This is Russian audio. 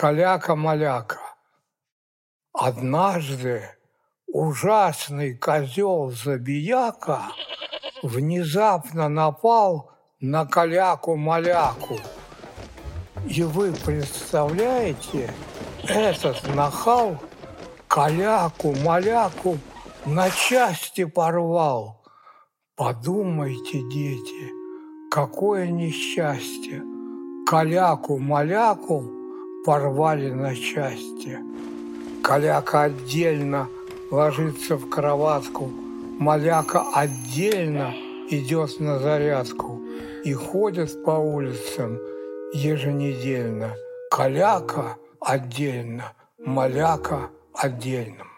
каляка-маляка. Однажды ужасный козел-забияка внезапно напал на каляку-маляку. И вы представляете, этот нахал каляку-маляку на части порвал. Подумайте, дети, какое несчастье! Каляку-маляку порвали на части. Каляка отдельно ложится в кроватку, маляка отдельно идет на зарядку и ходит по улицам еженедельно. Каляка отдельно, маляка отдельно.